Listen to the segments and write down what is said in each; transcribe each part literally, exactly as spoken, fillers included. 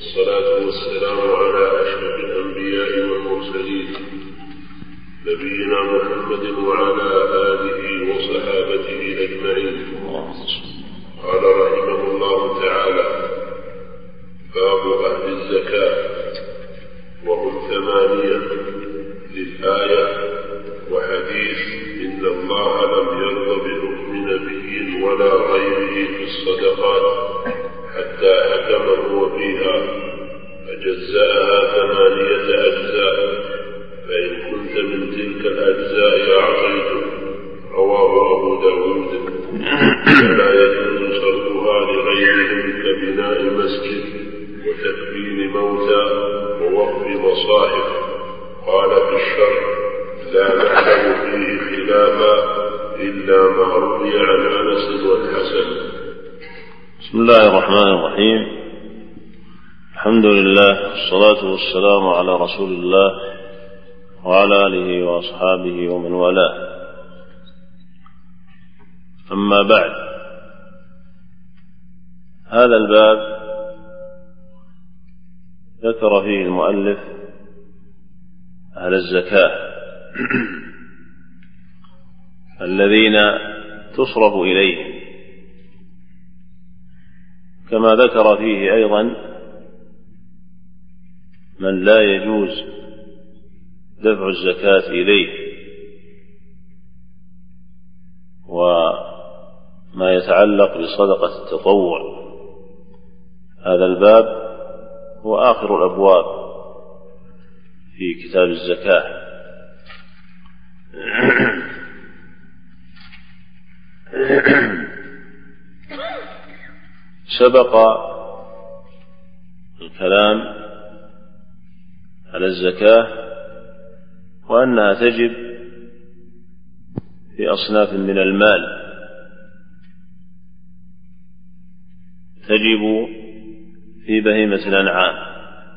والصلاة والسلام على أشرف الأنبياء والمرسلين نبينا محمد وعلى آله وصحابته أجمعين. قال رحمه الله تعالى: باب أهل الزكاة، وهم ثمانية للآية وحديث إن الله لم يرض بحكم نبي ولا غيره في الصدقات حتى حكم هو فيها فجزأها ثمانية أجزاء، فإن كنت من تلك الأجزاء أعطيته. رواه أبو داود. ولا يجوز صرفها لغيرهم كبناء مسجد وتكفين موتى ووقف مصاحف. قال في الشرح: لا نعلم فيه خلافا إلا ما روي عن أنس والحسن. بسم الله الرحمن الرحيم. الحمد لله والصلاة والسلام على رسول الله وعلى آله وأصحابه ومن والاه. أما بعد، هذا الباب ذكر فيه المؤلف أهل الزكاة الذين تصرف إليهم، كما ذكر فيه أيضا من لا يجوز دفع الزكاة إليه وما يتعلق بصدقة التطوع. هذا الباب هو آخر الأبواب في كتاب الزكاة. سبق الكلام على الزكاة وأنها تجب في أصناف من المال، تجب في بهيمة الأنعام،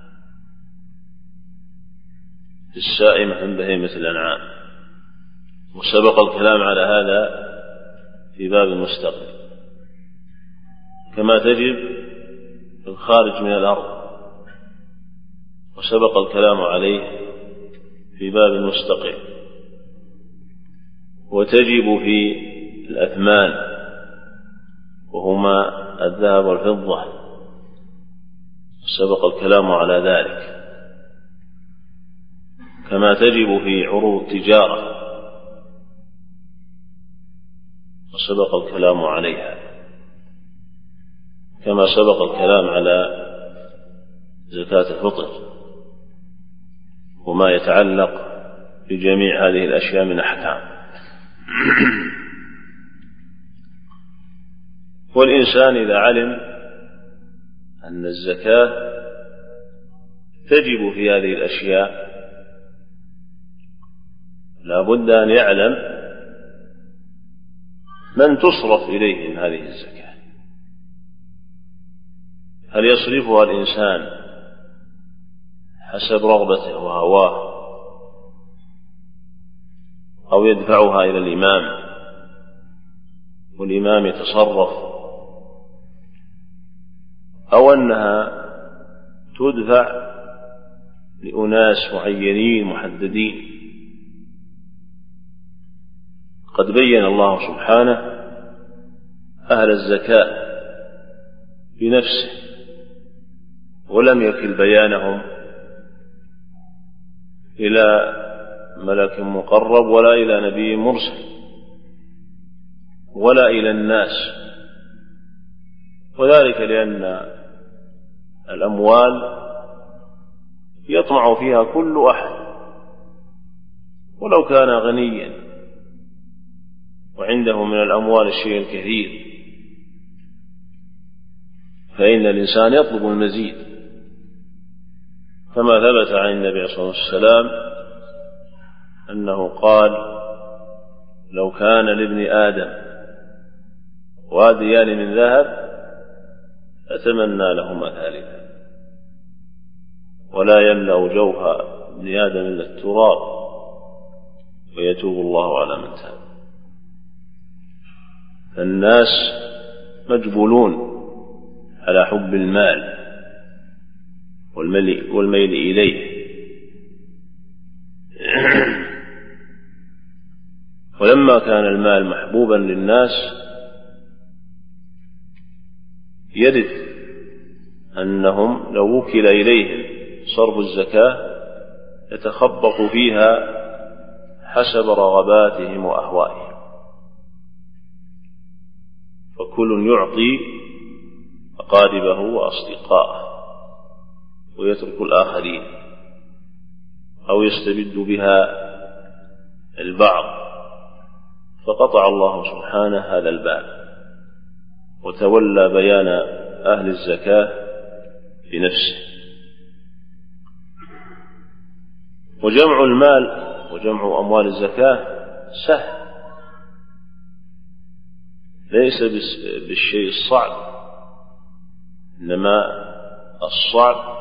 في السائمة من بهيمة الأنعام، وسبق الكلام على هذا في باب مستقل. كما تجب في الخارج من الأرض، وسبق الكلام عليه في باب مستقل. وتجب في الأثمان وهما الذهب والفضة، سبق الكلام على ذلك. كما تجب في عروض التجارة، وسبق الكلام عليها. كما سبق الكلام على زكاة الفطر وما يتعلق بجميع هذه الأشياء من أحكام. والإنسان إذا علم أن الزكاة تجب في هذه الأشياء لا بد أن يعلم من تصرف إليهم هذه الزكاة. هل يصرفها الإنسان حسب رغبته وهواه، أو يدفعها إلى الإمام والإمام يتصرف، أو أنها تدفع لأناس معينين محددين؟ قد بين الله سبحانه أهل الزكاة بنفسه، ولم يكل بيانهم إلى ملك مقرب ولا إلى نبي مرسل ولا إلى الناس. وذلك لأن الأموال يطمع فيها كل أحد، ولو كان غنيا وعنده من الأموال الشيء الكثير، فإن الإنسان يطلب المزيد. كما ثبت عن النبي صلى الله عليه وسلم أنه قال: لو كان لابن آدم واديان من ذهب أتمنى لهما ثالثا، ولا يملأ جوف ابن آدم إلا التراب ويتوب الله على من تاب. فالناس مجبولون على حب المال، والميل, والميل إليه. ولما كان المال محبوبا للناس يرد أنهم لو وكل إليهم صرف الزكاة يتخبط فيها حسب رغباتهم وأهوائهم، فكل يعطي أقاربه وأصدقائه ويترك الآخرين، أو يستبد بها البعض، فقطع الله سبحانه هذا الباب وتولى بيان أهل الزكاة بنفسه. وجمع المال وجمع أموال الزكاة سهل، ليس بالشيء الصعب، إنما الصعب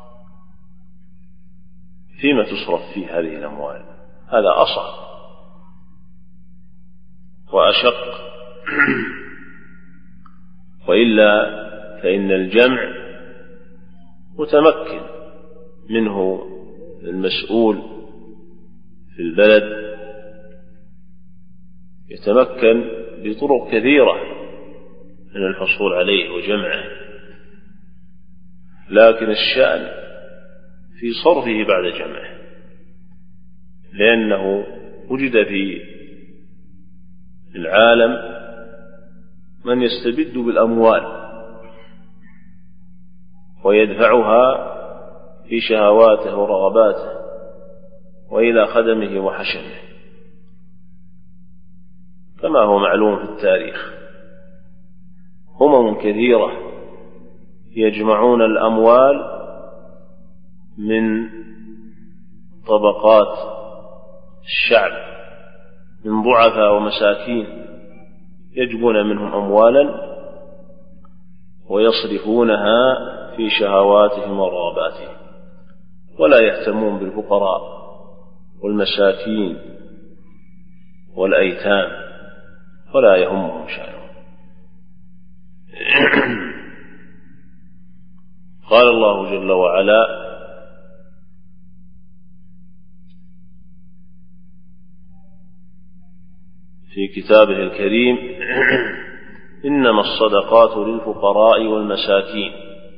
فيما تصرف فيه هذه الأموال، هذا أصعب وأشق. وإلا فإن الجمع متمكن منه المسؤول في البلد، يتمكن بطرق كثيرة من الحصول عليه وجمعه، لكن الشأن في صرفه بعد جمعه، لأنه وجد في العالم من يستبد بالأموال ويدفعها في شهواته ورغباته وإلى خدمه وحشمه، كما هو معلوم في التاريخ. أمم كثيرة يجمعون الأموال من طبقات الشعب، من ضعفاء ومساكين، يجمعون منهم أموالا ويصرفونها في شهواتهم ورغباتهم، ولا يهتمون بالفقراء والمساكين والأيتام، ولا يهمهم شأنهم. قال الله جل وعلا: في كتابه الكريم: إنما الصدقات للفقراء والمساكين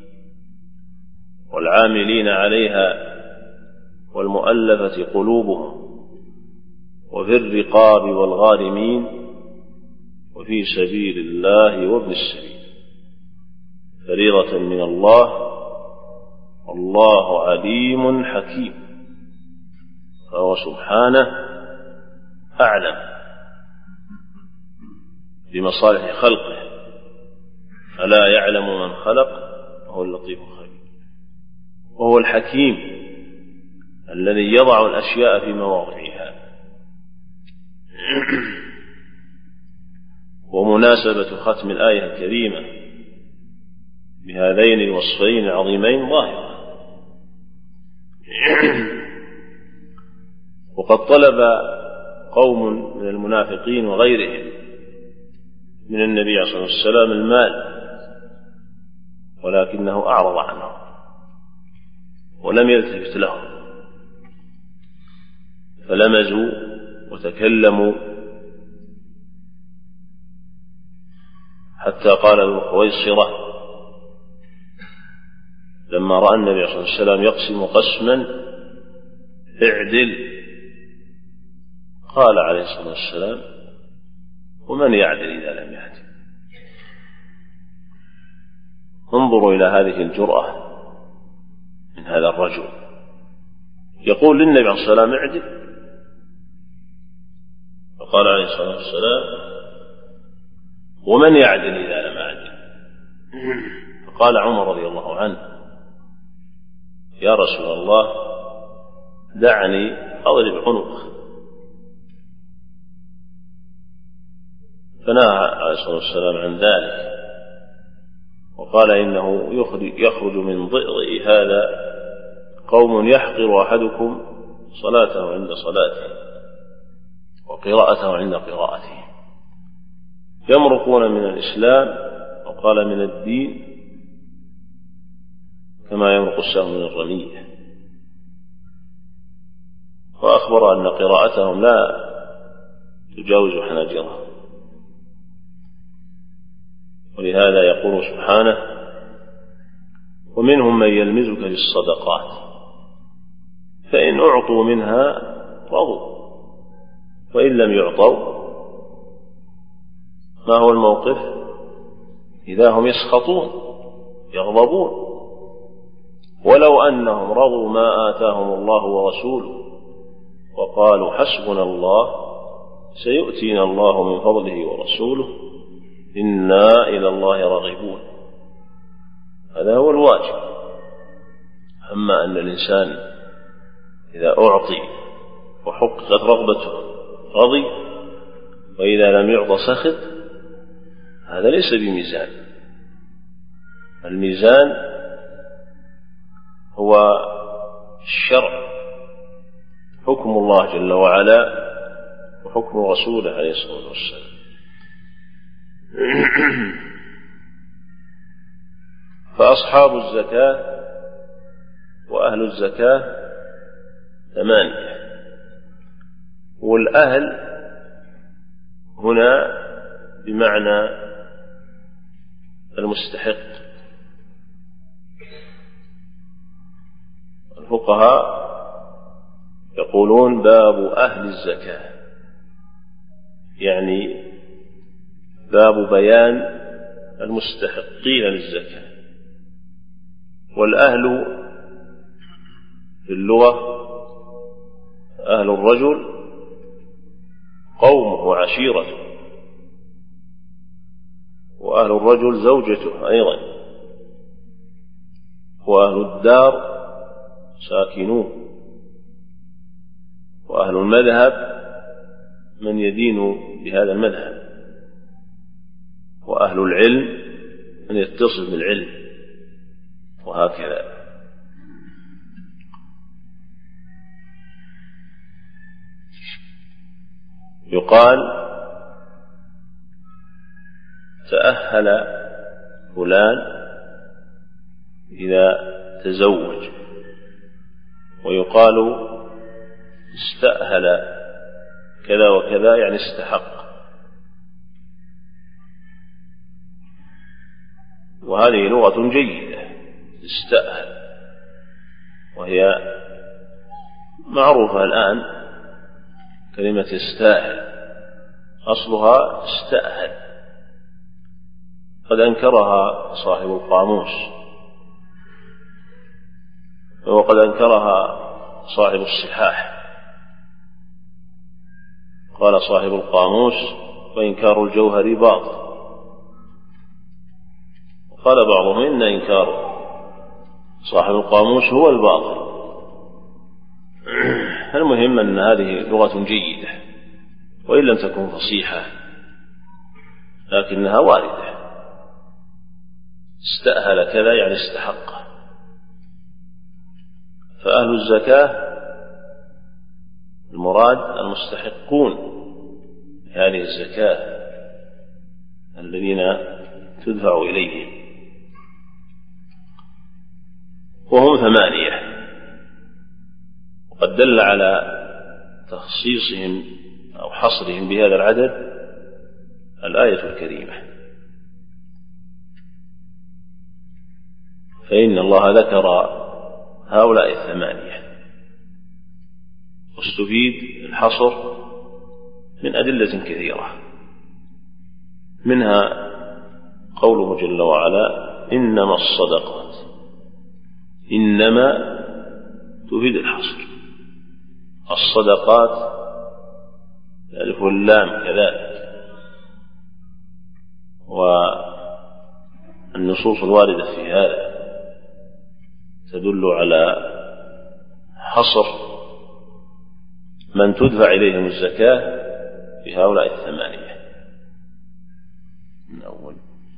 والعاملين عليها والمؤلفة قلوبهم وفي الرقاب والغارمين وفي سبيل الله وابن السبيل فريضة من الله والله عليم حكيم. فهو سبحانه أعلم بمصالح خلقه، ألا يعلم من خلق وهو اللطيف الخبير. وهو الحكيم الذي يضع الأشياء في مواضعها. ومناسبة ختم الآية الكريمة بهذين الوصفين العظيمين ظاهرة. وقد طلب قوم من المنافقين وغيرهم من النبي عليه الصلاة والسلام المال، ولكنه أعرض عنه ولم يلتفت لهم، فلمزوا وتكلموا حتى قال ابن خويصرة لما رأى النبي صلى الله عليه وسلم يقسم قسما: اعدل. قال عليه الصلاة والسلام: ومن يعدل إذا لم يعدل؟ انظروا إلى هذه الجرأة من هذا الرجل، يقول للنبي عليه الصلاة والسلام: اعدل. فقال عليه الصلاة والسلام: ومن يعدل إذا لم أعدل؟ فقال عمر رضي الله عنه: يا رسول الله، دعني أضرب عنقه. فنهى عليه الصلاة والسلام عن ذلك، وقال: إنه يخرج من ضئضئ هذا قوم يحقر أحدكم صلاته عند صلاته وقراءته عند قراءته، يمرقون من الإسلام، وقال من الدين كما يمرق السهم من الرمية. وأخبر أن قراءتهم لا تجاوز حناجرهم، ولهذا يقول سبحانه: ومنهم من يلمزك في الصدقات فإن أعطوا منها رضوا وإن لم يعطوا ما هو الموقف؟ إذا هم يسخطون يغضبون، ولو أنهم رضوا ما آتاهم الله ورسوله وقالوا حسبنا الله سيؤتينا الله من فضله ورسوله إنا إلى الله راغبون. هذا هو الواجب. أما أن الإنسان إذا أعطي وحققت رغبته رضي، وإذا لم يعط سخط، هذا ليس بميزان. الميزان هو الشرع، حكم الله جل وعلا وحكم رسوله عليه الصلاة والسلام. فأصحاب الزكاة وأهل الزكاة ثمانية، والأهل هنا بمعنى المستحق. الفقهاء يقولون باب أهل الزكاة، يعني باب بيان المستحقين للزكاة. والأهل في اللغة أهل الرجل قومه وعشيرته، وأهل الرجل زوجته أيضا، وأهل الدار ساكنوه، وأهل المذهب من يدين بهذا المذهب، وأهل العلم من يتصل بالعلم، وهكذا. يقال تأهل فلان إذا تزوج، ويقال استأهل كذا وكذا يعني استحق. وهذه لغة جيدة، استأهل، وهي معروفة الآن. كلمة استاهل أصلها استأهل، قد أنكرها صاحب القاموس، وقد أنكرها صاحب الصحاح. قال صاحب القاموس: وإنكار الجوهر باطل. قال بعضهم: إن إنكار صاحب القاموس هو الباطل. المهم أن هذه لغة جيدة، وإن لم تكن فصيحة لكنها واردة. استأهل كذا يعني استحق. فأهل الزكاة المراد المستحقون هذه الزكاة الذين تدفع إليهم، وهم ثمانية. وقد دل على تخصيصهم أو حصرهم بهذا العدد الآية الكريمة، فإن الله ذكر هؤلاء الثمانية، واستفيد الحصر من أدلة كثيرة، منها قوله جل وعلا: إنما الصدقات. إنما تفيد الحصر. الصدقات الألف واللام كذلك. والنصوص الواردة في هذا تدل على حصر من تدفع إليهم الزكاة في هؤلاء الثمانية. من أول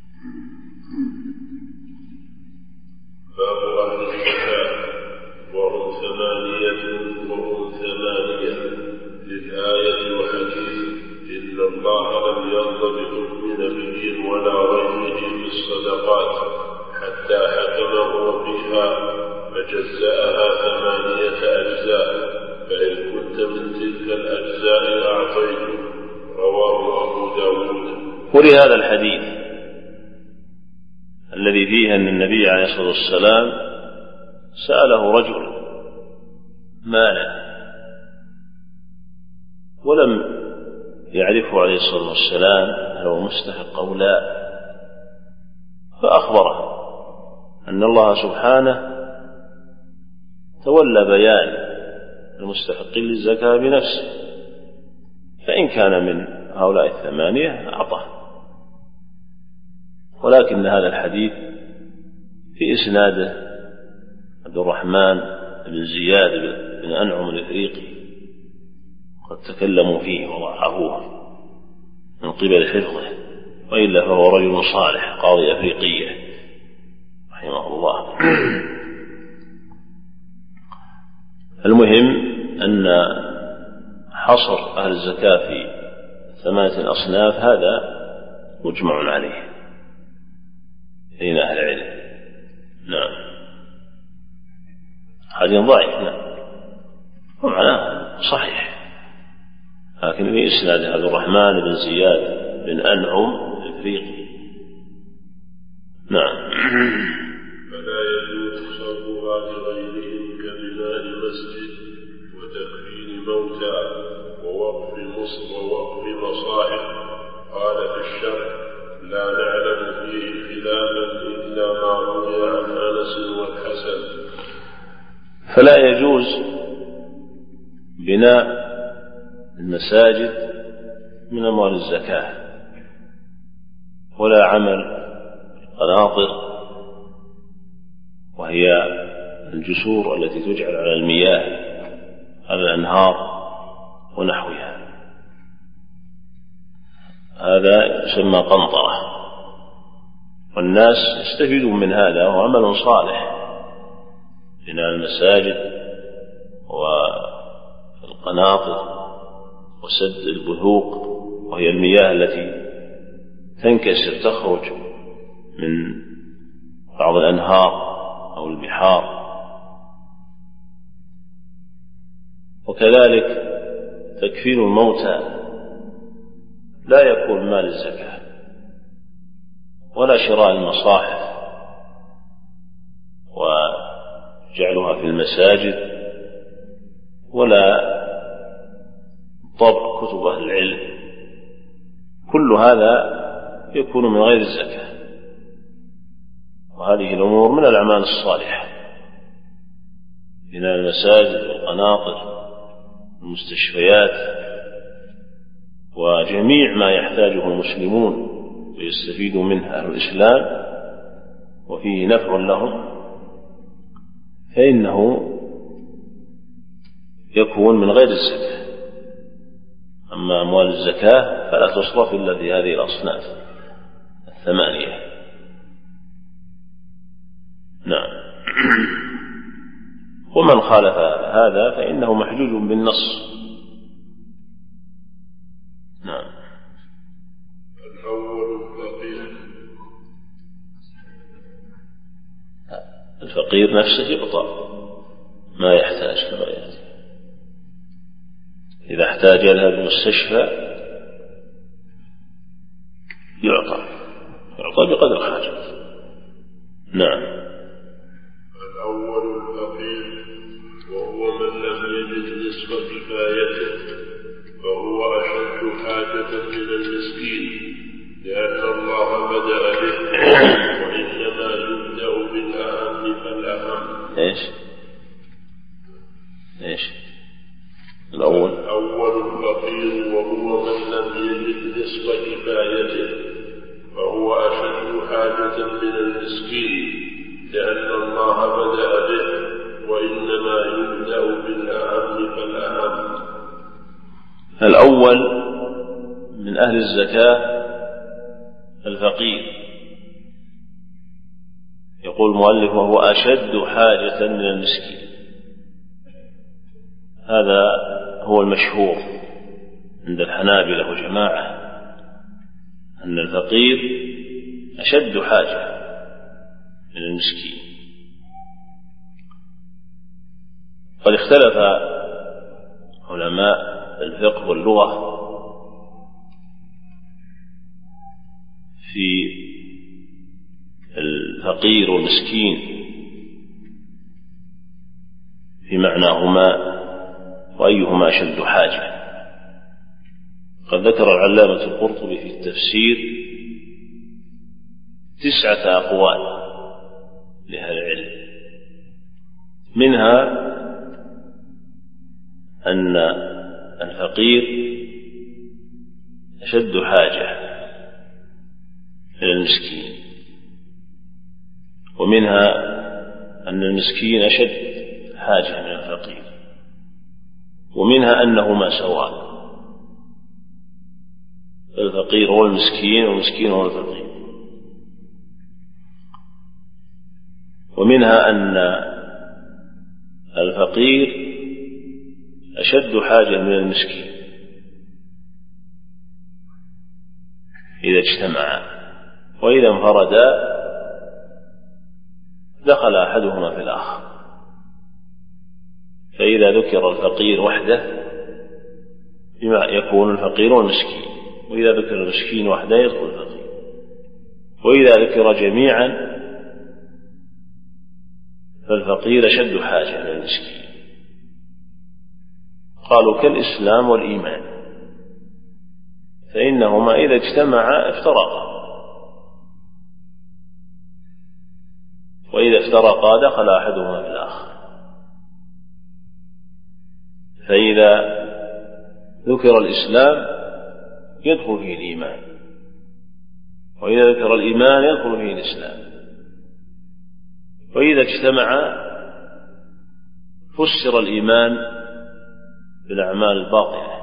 باب أهل الزكاة وهم ثمانية وهم ثمانية للآية وحديث: إن الله لم يرض بحكم نبي ولا غيره في الصدقات حتى حكمه فيها فجزأها ثمانية أجزاء، فإن كنت من تلك الأجزاء أعطيته. رواه أبو داود. ولهذا الحديث الذي فيه أن النبي عليه الصلاة والسلام سأله رجل مالا ولم يعرفه عليه الصلاة والسلام هل هو مستحق أو لا، فأخبره أن الله سبحانه تولى بيان المستحقين للزكاة بنفسه، فإن كان من هؤلاء الثمانية أعطاه. ولكن هذا الحديث في إسناده عبد الرحمن بن زياد بن أنعم الإفريقي، قد تكلموا فيه وضعفوه من قبل حفظه، وإلا فهو رجل صالح قاضي أفريقية رحمه الله. المهم أن حصر أهل الزكاة في ثمانية الأصناف هذا مجمع عليه بين أهل العلم. نعم. حديث ضعيف نعم ومعناه صحيح، لكن في إسناد عبد الرحمن بن زياد بن أنعم الإفريقي. نعم. فلا يجوز صرفها لغيرهم كبناء مسجد وتكفين موتى ووقف مصر ووقف مصاحف. قال في الشرح: لا نعلم فيه خلافا إلا ما روي عن أنس والحسن. فلا يجوز بناء المساجد من أموال الزكاة، ولا عمل قناطر وهي الجسور التي تجعل على المياه على الأنهار ونحوها، هذا يسمى قنطرة، والناس يستفيدون من هذا، وهو عمل صالح بناء المساجد والقناطر وسد البثوق، وهي المياه التي تنكسر تخرج من بعض الأنهار أو البحار. وكذلك تكفين الموتى لا يكون مال الزكاة، ولا شراء المصاحف وجعلها في المساجد، ولا طبع كتب أهل العلم، كل هذا يكون من غير الزكاة. وهذه الأمور من الأعمال الصالحة، بناء المساجد والقناطر والمستشفيات وجميع ما يحتاجه المسلمون ويستفيدوا منه أهل الإسلام وفيه نفع لهم، فإنه يكون من غير الزكاة. أما أموال الزكاة فلا تصرف إلا في هذه الأصناف الثمانية. نعم. ومن خالف هذا فإنه محجوج بالنص. نعم. الأول الفقير. الفقير نفسه يعطى ما يحتاج كما يأتي، إذا احتاج إلى المستشفى يعطى يعطى بقدر حاجته. نعم. الأول الفقير وهو من لم يجد نصف كفايته، فهو أشد حاجة من المسكين، لأن الله بدأ به، وإنما يبدأ بالأهم فالأهم. إيش إيش الأول الأول الفقير وهو من لم يجد نصف كفايته، فهو أشد حاجة من المسكين، لأن الله بدأ به، وإنما يبدأ بالأهم فالأهم. الأول من أهل الزكاة الفقير، يقول المؤلف وهو أشد حاجة من المسكين. هذا هو المشهور عند الحنابلة وجماعة، أن الفقير أشد حاجة من المسكين. قد اختلف علماء الفقه واللغة في الفقير والمسكين في معناهما وأيهما أشد حاجة. قد ذكر العلامة القرطبي في التفسير تسعة أقوال لأهل العلم، منها أن الفقير أشد حاجة إلى المسكين، ومنها أن المسكين أشد حاجة من الفقير، ومنها أنهما سواء، الفقير هو المسكين والمسكين هو الفقير، ومنها أن الفقير أشد حاجة من المسكين إذا اجتمعا، وإذا انفردا دخل أحدهما في الآخر. فإذا ذكر الفقير وحده يكون الفقير والمسكين، وإذا ذكر المسكين وحده يدخل الفقير، وإذا ذكر جميعا فالفقير أشد حاجة من المسكين. قالوا كالإسلام والإيمان، فإنهما إذا اجتمعا افترقا، وإذا افترقا دخل أحدهما في الآخر. فإذا ذكر الإسلام يدخل فيه الإيمان، وإذا ذكر الإيمان يدخل فيه الإسلام، وإذا اجتمعا فسر الإيمان بالأعمال الباطنة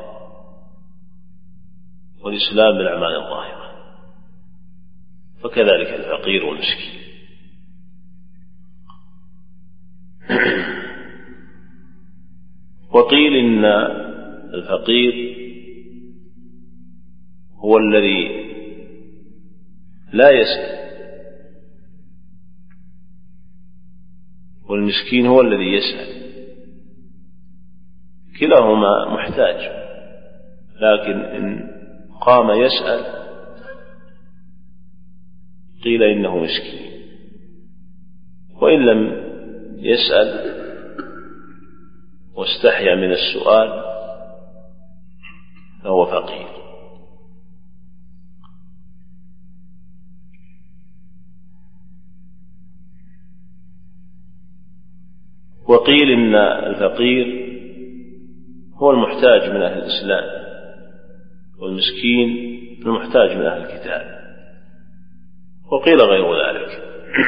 والإسلام بالأعمال الظاهرة، فكذلك الفقير والمسكين. وقيل إن الفقير هو الذي لا يسأل، والمسكين هو الذي يسأل، كلاهما محتاج، لكن إن قام يسأل قيل إنه مسكين، وإن لم يسأل واستحيا من السؤال فهو فقير. وقيل إن الفقير هو المحتاج من أهل الإسلام، والمسكين المحتاج من أهل الكتاب، وقيل غير ذلك.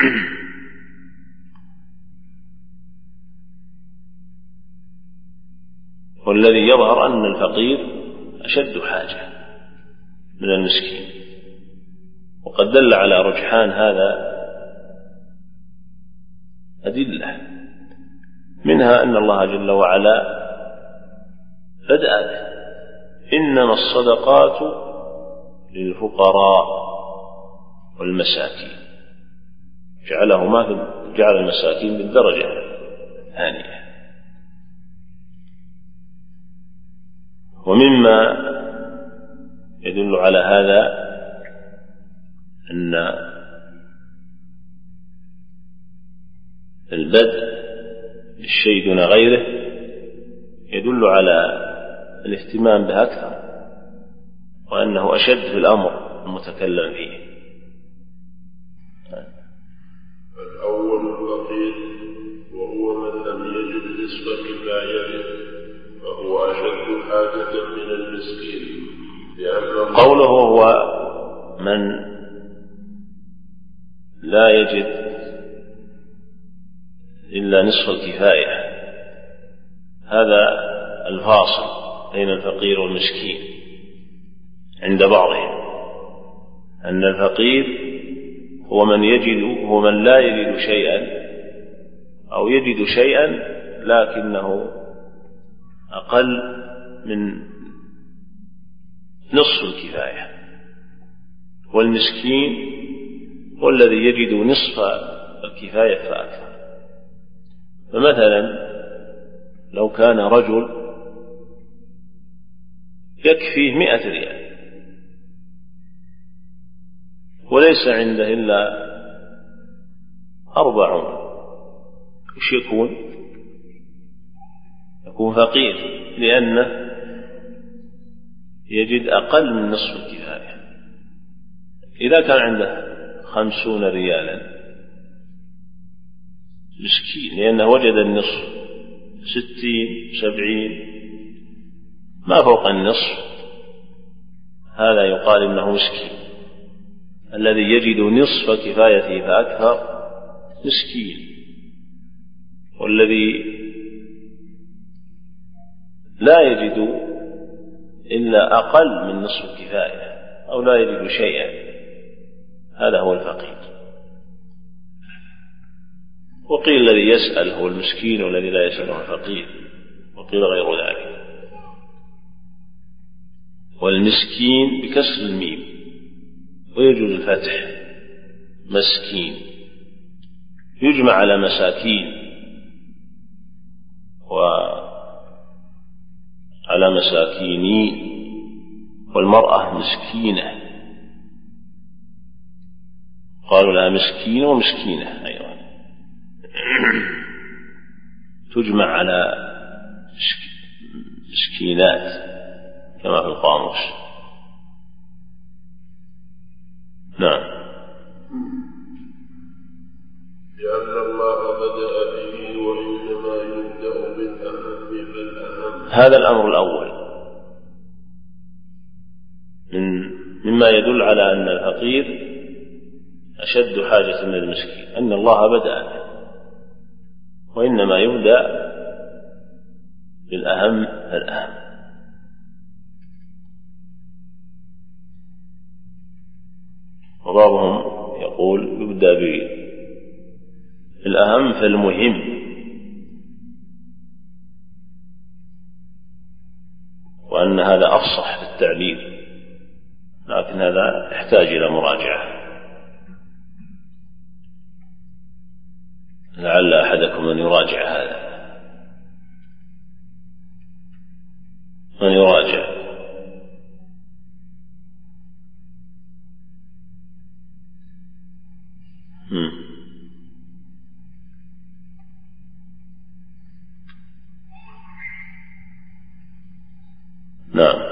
والذي يظهر أن الفقير أشد حاجة من المسكين، وقد دل على رجحان هذا أدلة، منها أن الله جل وعلا بدأ به: إنما الصدقات للفقراء والمساكين، جعلهما جعل المساكين بالدرجة الثانية. ومما يدل على هذا أن البدء بالشيء دون غيره يدل على الاهتمام به أكثر، وأنه أشد في الأمر المتكلم فيه. الأول الفقير، وهو من لم يجد نصف كفايته فهو أشد حاجة من المسكين، لأن قوله هو من لا يجد إلا نصف الكفاية، هذا الفاصل بين الفقير والمسكين عند بعضهم، أن الفقير هو من يجد هو من لا يجد شيئا، أو يجد شيئا لكنه أقل من نصف الكفاية، والمسكين هو الذي يجد نصف الكفاية فأكثر. فمثلا لو كان رجل يكفيه مئة ريال وليس عنده إلا أربعون، وش يكون؟ يكون فقير، لأنه يجد أقل من نصف الكفاية. إذا كان عنده خمسون ريالا مسكين، لأنه وجد النصف، ستين سبعين ما فوق النصف، هذا يقال إنه مسكين. الذي يجد نصف كفايته فأكثر مسكين، والذي لا يجد إلا أقل من نصف الكفاية أو لا يجد شيئا، هذا هو الفقير. وقيل الذي يسأل هو المسكين، والذي لا يسأل هو الفقير، وقيل غير ذلك. والمسكين بكسر الميم، ويجوز الفتح مسكين، يجمع على مساكين وعلى مساكيني، والمرأة مسكينة، قالوا لها مسكين ومسكينة أيضا، تجمع على مسكينات كما في القاموس. نعم. لأن الله بدأ به وإنما يبدأ بالأهم فالأهم. هذا الأمر الأول من مما يدل على أن الفقير أشد حاجة من المسكين، أن الله بدأ به، وإنما يبدأ بالأهم فالأهم. وبعضهم يقول يبدأ بالأهم فالمهم، وأن هذا أفصح في التعبير، لكن هذا يحتاج إلى مراجعة، لعل أحدكم أن يراجع هذا، من يراجع. هم. نعم.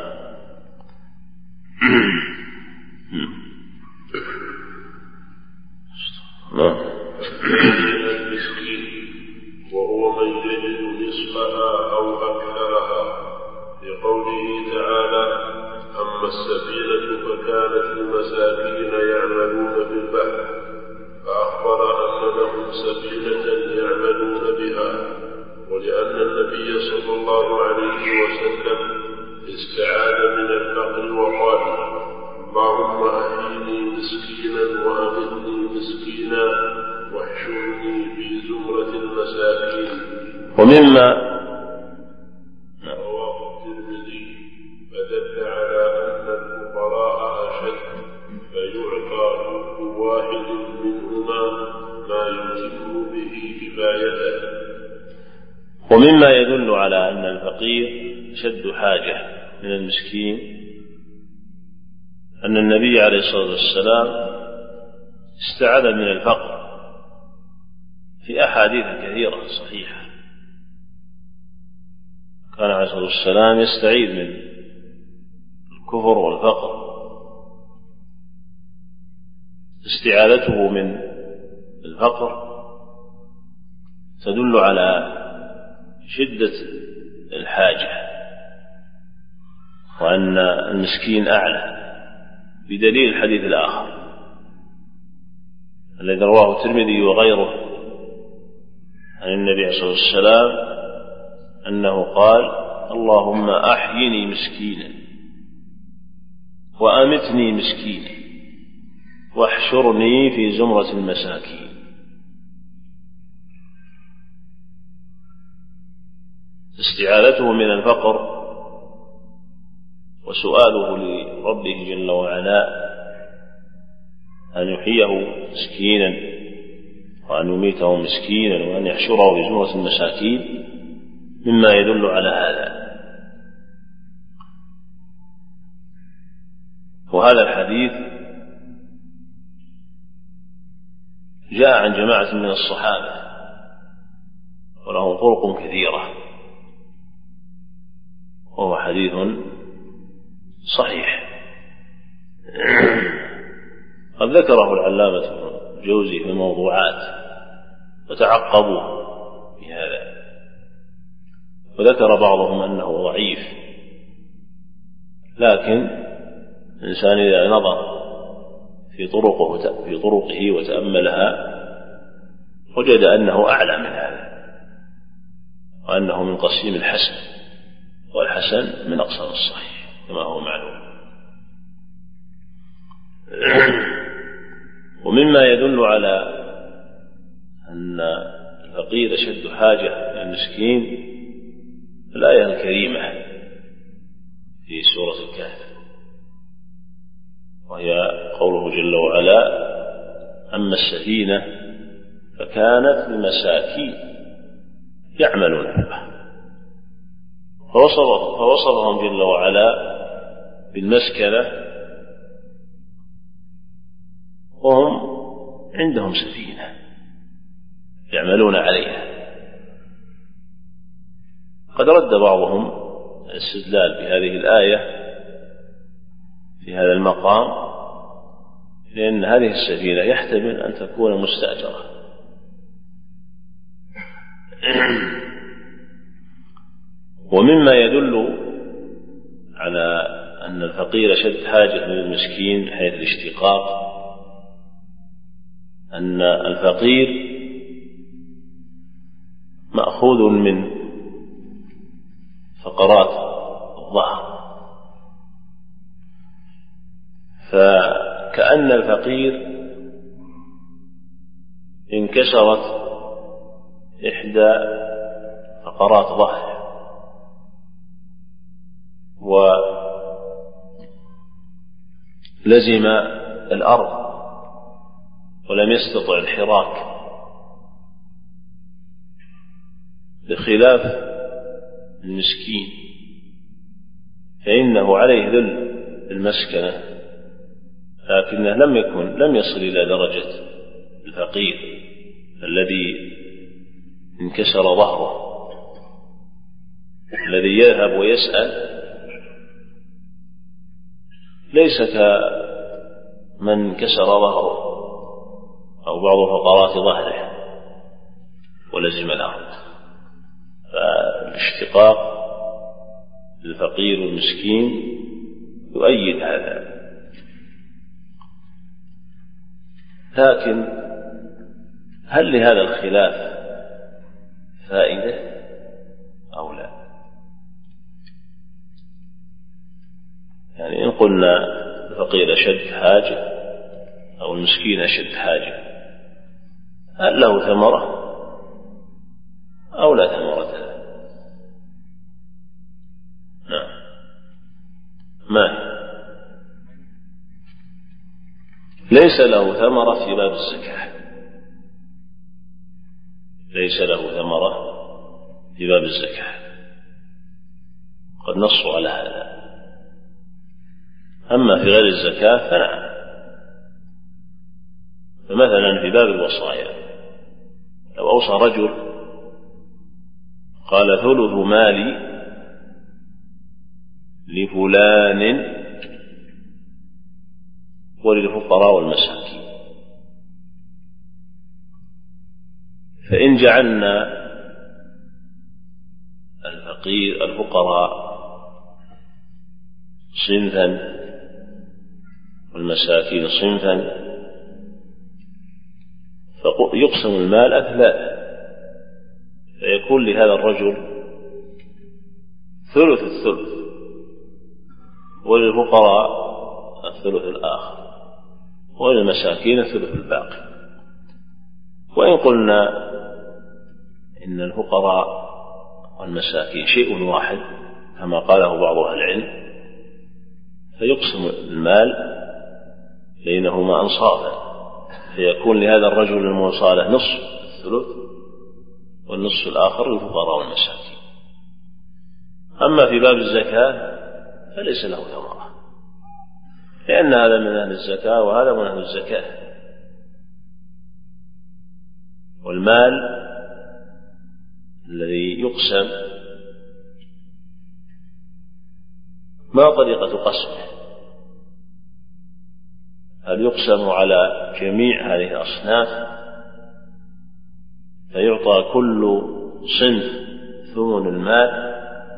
نعم. المسكين وهو من يجد نصفها أو أكثرها، لقوله تعالى: أما السفينة فكانت لمساكين يعملون في البحر، فأخبر أن لهم سفينة يعملون بها. ولأن النبي صلى الله عليه وسلم استعاذ من الفقر وقال: اللهم أحيني مسكينا وأمتني مسكينا واحشرني في زمرة المساكين. ومما رواه الترمذي، فدل على أن الفقراء أشد، فيعطى كل واحد منهما ما يتم به كفايته. ومما يدل على أن الفقير شد حاجة من المسكين أن النبي عليه الصلاة والسلام استعاذ من الفقر في أحاديث كثيرة صحيحة. كان عليه الصلاة والسلام يستعيذ من الكفر والفقر. استعاذته من الفقر تدل على شدة الحاجة، وأن المسكين أعلى، بدليل الحديث الآخر الذي رواه الترمذي وغيره عن النبي عليه الصلاة والسلام أنه قال: اللهم أحيني مسكينا وأمتني مسكينا واحشرني في زمرة المساكين. استعاذته من الفقر وسؤاله لربه جل وعلا أن يحييه مسكينا وأن يميته مسكينا وأن يحشره في زمرة المساكين مما يدل على هذا. وهذا الحديث جاء عن جماعة من الصحابة وله طرق كثيرة، وهو حديث صحيح. قد ذكره العلامة الجوزي في الموضوعات وتعقبوا في هذا، وذكر بعضهم أنه ضعيف، لكن الإنسان إذا نظر في طرقه في طرقه وتأملها وجد أنه أعلى من هذا، وأنه من قسيم الحسن، والحسن من أقسام الصحيح كما هو معلوم. ومما يدل على أن الفقير أشد حاجة من المسكين الآية الكريمة في سورة الكهف، وهي قوله جل وعلا: أما السفينة فكانت لمساكين يعملون في البحر. فوصف فوصفهم جل وعلا بالمسكنة وهم عندهم سفينة يعملون عليها. قد رد بعضهم الاستدلال بهذه الآية في هذا المقام، لأن هذه السفينة يحتمل أن تكون مستأجرة، ومما يدل على أن الفقير أشد حاجة من المسكين حيث الاشتقاق أن الفقير مأخوذ من فقرات الظهر، فكأن الفقير انكسرت إحدى فقرات ظهره ولزم الأرض ولم يستطع الحراك، بخلاف المسكين فإنه عليه ذل المسكنة، لكنه لم يكن لم يصل إلى درجة الفقير الذي انكسر ظهره، الذي يذهب ويسأل ليس كمن انكسر ظهره أو بعض فقرات ظهره ولزم الأرض. فالاشتقاق للفقير والمسكين يؤيد هذا. لكن هل لهذا الخلاف فائدة أو لا؟ يعني إن قلنا الفقير أشد حاجة أو المسكين أشد حاجة، هل له ثمرة أو لا ثمرة له؟ نعم. ما هي؟ ليس له ثمرة في باب الزكاة، ليس له ثمرة في باب الزكاة، قد نصوا على هذا. أما في غير الزكاة فنعم. فمثلا في باب الوصايا لو أوصى رجل قال: ثلث مالي لفلان وللفقراء والمساكين، فإن جعلنا الفقير الفقراء صنفا والمساكين صنفا فيقسم المال أثلاثا، فيكون لهذا الرجل ثلث الثلث وللفقراء الثلث الآخر وللمساكين الثلث الباقي. وإن قلنا إن الفقراء والمساكين شيء واحد كما قاله بعض أهل العلم، فيقسم المال بينهما أنصافا، فيكون لهذا الرجل الموصى له نصف الثلث والنصف الآخر للفقراء والمساكين. أما في باب الزكاة فليس له ثمرة، لأن هذا من أهل الزكاة وهذا من أهل الزكاة. والمال الذي يقسم ما طريقة قسمه؟ هل يقسم على جميع هذه الأصناف فيعطى كل صنف ثمن المال،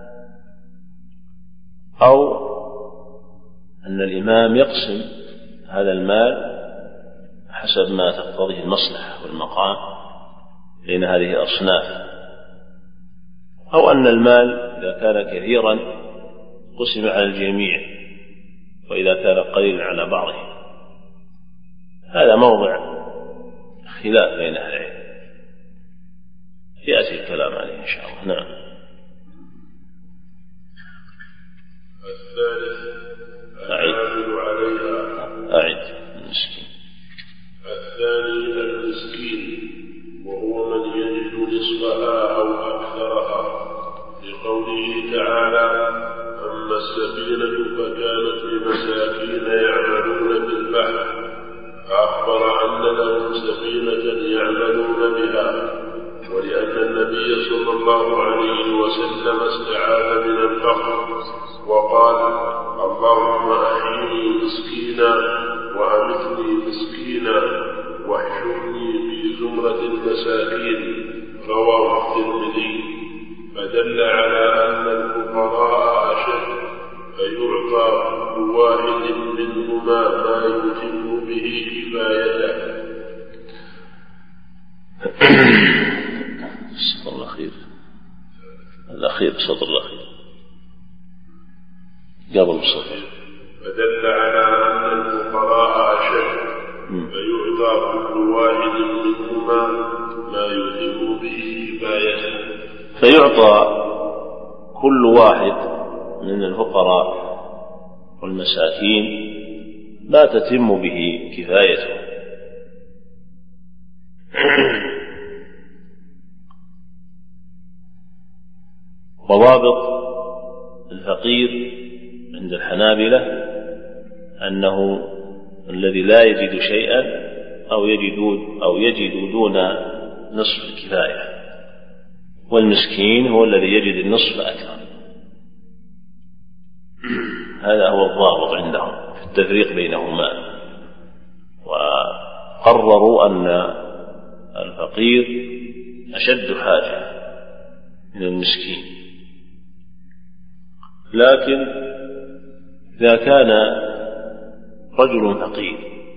أو أن الإمام يقسم هذا المال حسب ما تقتضيه المصلحة والمقام بين هذه الأصناف، أو أن المال إذا كان كثيرا قسم على الجميع وإذا كان قليلا على بعضه. هذا موضع خلاف بين أهل العلم، يأتي الكلام عليه إن شاء الله. نعم. الثالث أعد عليها أعد المسكين. الثاني المسكين، وهو من يجد نصفها أو أكثرها، لقوله تعالى: أما السفينة فكانت لمساكين يعملون في البحر، فأخبر أن لهم سفينة يعملون بها، ولأن النبي صلى الله عليه وسلم استعاذ من الفقر وقال: اللهم أحيني مسكينا وأمتني مسكينا واحشرني في زمرة المساكين، رواه الترمذي. فدل على أن الفقراء أشد، فيعطى كل واحد منهما ما يتم به كفايته. السطر الأخير الأخير السطر الأخير قبل السطر. فدل على أن الفقراء أشد، فيعطى كل واحد منهما ما يتم به كفايته. فيعطى كل واحد من الفقراء والمساكين ما تتم به كفايته. وضابط الفقير عند الحنابلة أنه الذي لا يجد شيئا أو يجد أو يجد دون نصف الكفاية، والمسكين هو الذي يجد النصف أكثر. هذا هو الضابط عندهم في التفريق بينهما. وقرروا أن الفقير أشد حاجة من المسكين، لكن إذا كان رجل فقير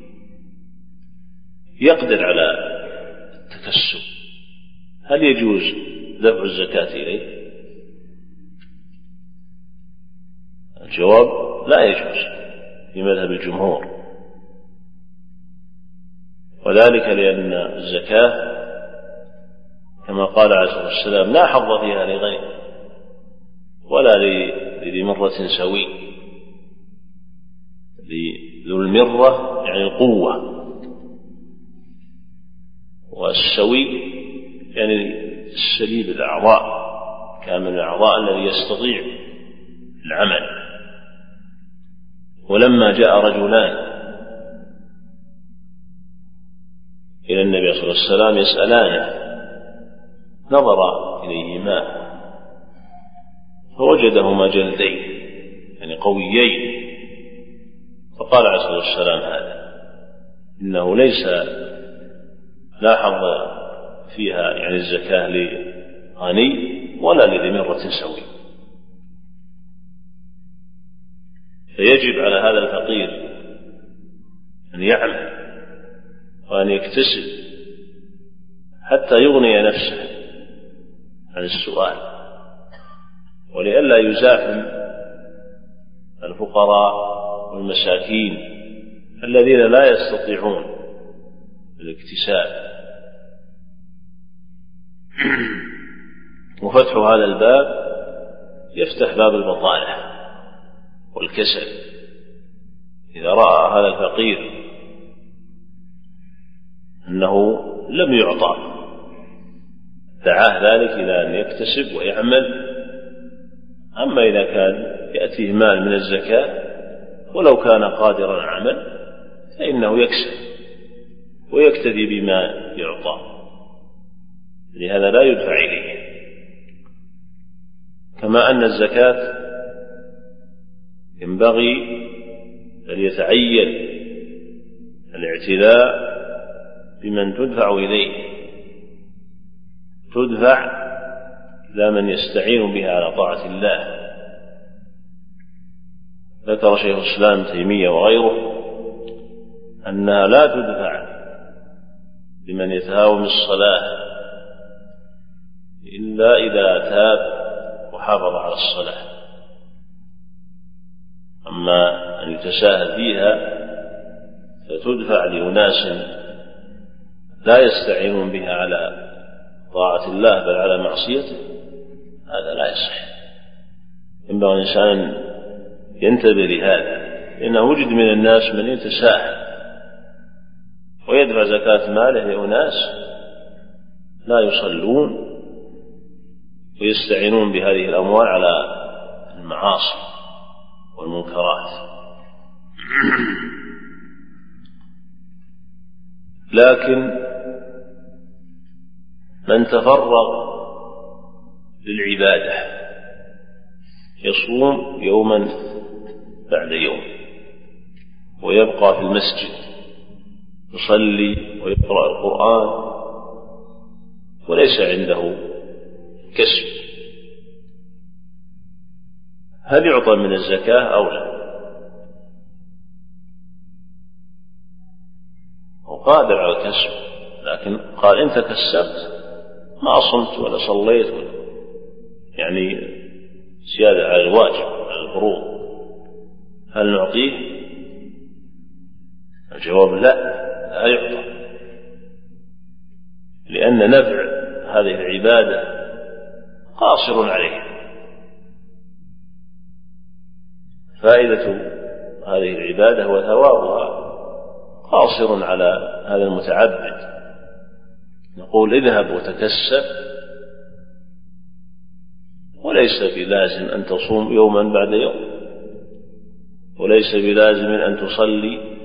يقدر على التكسب، هل يجوز دفع الزكاة إليه؟ الجواب: لا يجوز في مذهب الجمهور، وذلك لأن الزكاة كما قال عليه الصلاة والسلام: لا حظ فيها لغير ولا لذي مرة سوي. ذو المرة يعني القوة، والسوي يعني السليم الأعضاء، كامل الأعضاء الذي يستطيع العمل. ولما جاء رجلان إلى النبي صلى الله عليه وسلم يسألانه نظر إليهما فوجدهما جلدين يعني قويين، فقال عليه الصلاة والسلام: هذا إنه ليس لا حظ فيها يعني الزكاة لغني ولا لذي مرة سوي. فيجب على هذا الفقير أن يعمل وأن يكتسب حتى يغني نفسه عن السؤال، ولئلا يزاحم الفقراء والمساكين الذين لا يستطيعون الاكتساب. وفتح هذا الباب يفتح باب البطالة والكسل. إذا رأى هذا الفقير أنه لم يعطى دعاه ذلك إلى أن يكتسب ويعمل أما إذا كان يأتيه مال من الزكاة ولو كان قادرا على عمل فإنه يكسب ويكتفي بما يعطى، لهذا لا يدفع إليه. كما أن الزكاة ينبغي أن يتعين الاعتلاء بمن تدفع إليه، تدفع إلى من يستعين بها على طاعة الله. ذكر شيخ الإسلام تيمية وغيره أنها لا تدفع لمن يتهاون الصلاة إلا إذا تاب وحافظ على الصلاة، أما أن يتساهل فيها فتدفع لأناس لا يستعينون بها على طاعة الله بل على معصيته، هذا لا يصح. ينبغي الإنسان ينتبه لهذا، لأنه وجد من الناس من يتساهل ويدفع زكاة ماله لأناس لا يصلون ويستعينون بهذه الأموال على المعاصي والمنكرات. لكن من تفرغ للعبادة يصوم يوما بعد يوم ويبقى في المسجد يصلي ويقرأ القرآن وليس عنده كسب، هل يعطى من الزكاة أو لا؟ هو قادر على الكسب، لكن قال إن تكسبت ما صمت ولا صليت ولا يعني زيادة على الواجب على الفروض، هل نعطيه؟ الجواب لا، لا يعطى، لأن نفع هذه العبادة قاصر عليه. فائدة هذه العبادة وثوابها قاصر على هذا المتعبد. نقول اذهب وتكسب، وليس بلازم أن تصوم يوما بعد يوم، وليس بلازم أن تصلي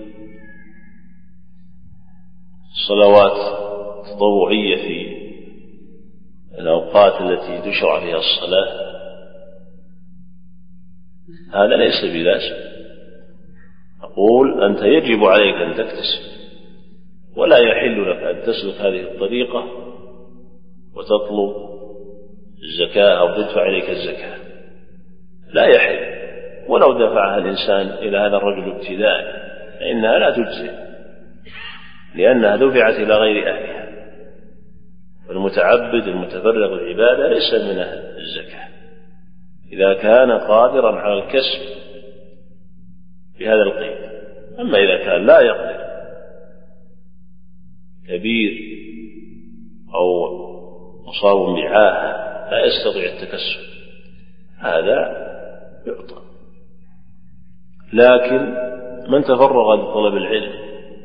صلوات تطوعية في الأوقات التي تشرع فيها الصلاة، هذا ليس بلازم. أقول أنت يجب عليك أن تكتسب، ولا يحل لك أن تسلك هذه الطريقة وتطلب الزكاة أو تدفع إليك الزكاة، لا يحل. ولو دفعها الإنسان إلى هذا الرجل ابتداء فإنها لا تجزي، لأنها دفعت إلى غير أهلها. والمتعبد المتفرغ للعبادة ليس من أهل الزكاة إذا كان قادرا على الكسب بهذا القيد. أما إذا كان لا يقدر، كبير أو مصاب بعاهة لا يستطيع التكسب، هذا يعطى. لكن من تفرغ لطلب العلم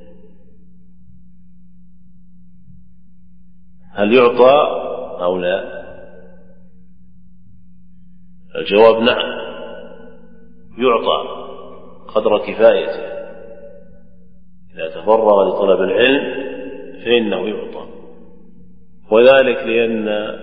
هل يعطى أو لا؟ الجواب نعم، يعطى قدر كفايته. إذا تفرغ لطلب العلم فإنه يعطى، وذلك لأن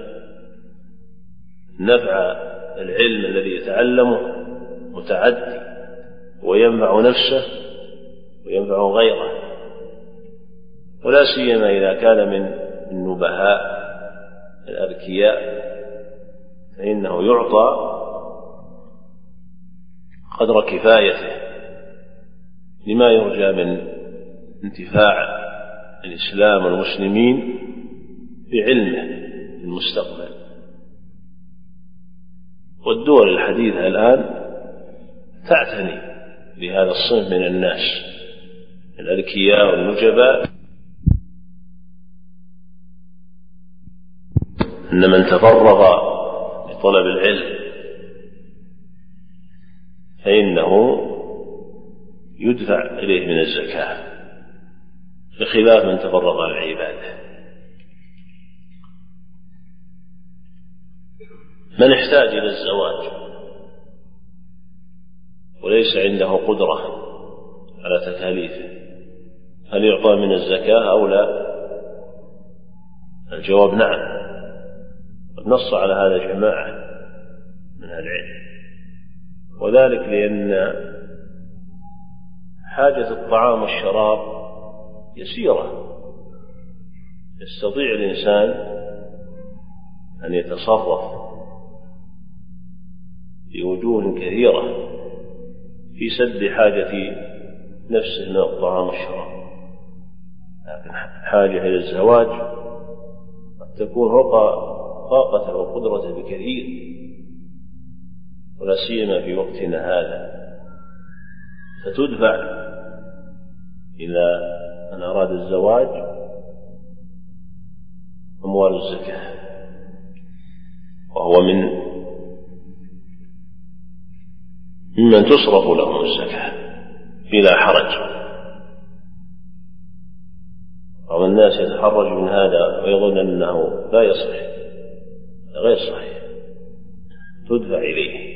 نفع العلم الذي يتعلمه متعدي وينفع نفسه وينفع غيره، ولا سيما إذا كان من النبهاء الأذكياء فإنه يعطى قدر كفايته لما يرجى من انتفاع الإسلام والمسلمين بعلمه في المستقبل. والدول الحديثة الآن تعتني بهذا الصنف من الناس الأذكياء والنجباء، أن من تفرغ لطلب العلم فإنه يدفع إليه من الزكاة، بخلاف من تفرغ للعبادة. من احتاج إلى الزواج وليس عنده قدرة على تكاليفه، هل يعطى من الزكاة أو لا؟ الجواب نعم، نص على هذا جماعة من أهل العلم، وذلك لأن حاجة الطعام والشراب يسيرة، يستطيع الإنسان أن يتصرف بوجوه كثيرة في سد حاجة نفسه من الطعام والشراب، لكن حاجة إلى الزواج قد تكون فوق طاقته وقدرته بكثير، ولا سيما في وقتنا هذا، فتدفع إلى من أراد الزواج أموال الزكاة، وهو من ممن تصرف لهم الزكاة بلا حرج. بعض الناس يتحرج من هذا ويظن أنه لا يصح، غير صحيح، تدفع إليه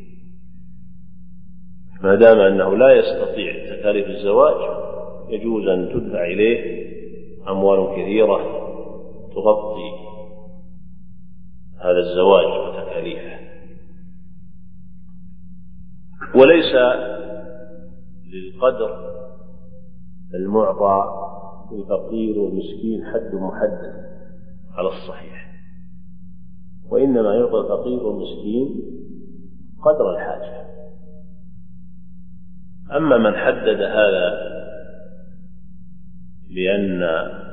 ما دام أنه لا يستطيع تكاليف الزواج، يجوز أن تدفع إليه أموال كثيرة تغطي هذا الزواج وتكاليفه. وليس للقدر المعطى للفقير والمسكين حد محدد على الصحيح، وإنما يعطى الفقير والمسكين قدر الحاجة. أما من حدد هذا بأن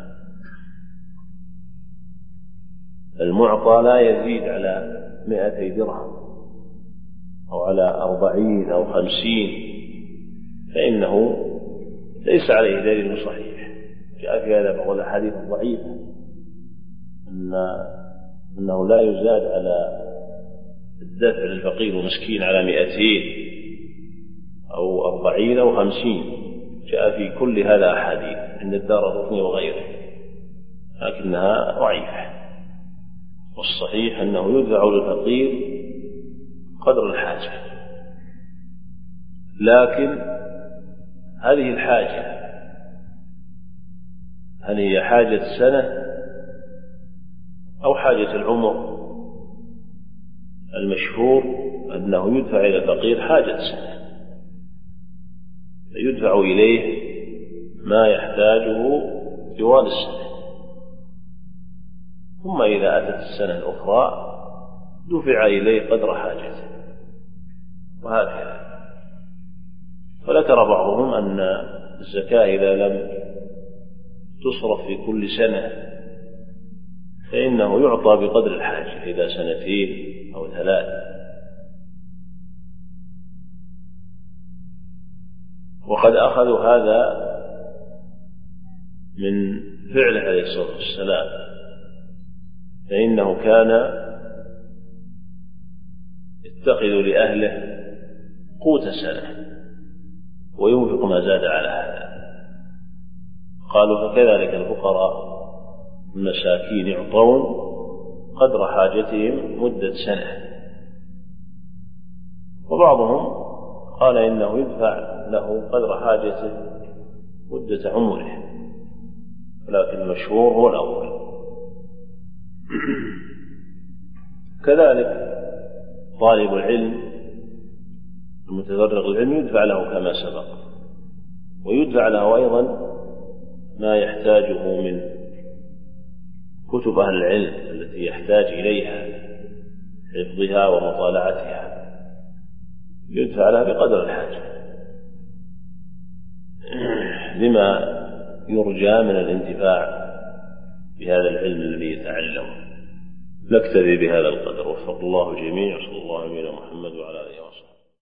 المعطى لا يزيد على مائتي درهم أو على أربعين أو خمسين، فإنه ليس عليه دليل صحيح. جاء في هذا بعض الأحاديث الضعيفة أن أنه لا يزاد على الدفع للفقير والمسكين على مائتين أو أربعين أو خمسين، جاء في كل هذا أحاديث عند الدارقطني وغيره، لكنها ضعيفة. والصحيح أنه يدفع للفقير قدر الحاجة، لكن هذه الحاجة هل هي حاجة سنة أو حاجة العمر؟ المشهور أنه يدفع إلى الفقير حاجة سنة، فيدفع إليه ما يحتاجه طوال السنة، ثم إذا أتت السنة الأخرى دفع إليه قدر حاجته، وهكذا. فذكر بعضهم أن الزكاة إذا لم تصرف في كل سنة فإنه يعطى بقدر الحاجة إذا سنتين أو ثلاث. وقد أخذوا هذا من فعله عليه الصلاة والسلام، فإنه كان يتخذ لأهله قوت سنة وينفق ما زاد على هذا. قالوا فكذلك الفقراء المساكين يعطون قدر حاجتهم مدة سنة. وبعضهم قال إنه يدفع له قدر حاجته مدة عمره، ولكن المشهور هو الأول. كذلك طالب العلم المتفرغ للعلم يدفع له كما سبق، ويدفع له أيضا ما يحتاجه من كتب أهل العلم التي يحتاج إليها حفظها ومطالعتها، يدفع لها بقدر الحاجة لما يرجى من الانتفاع بهذا العلم الذي يتعلمه. نكتفي بهذا القدر، وفق الله الجميع، صلى الله عليه وسلم محمد وعلى آله وصحبه.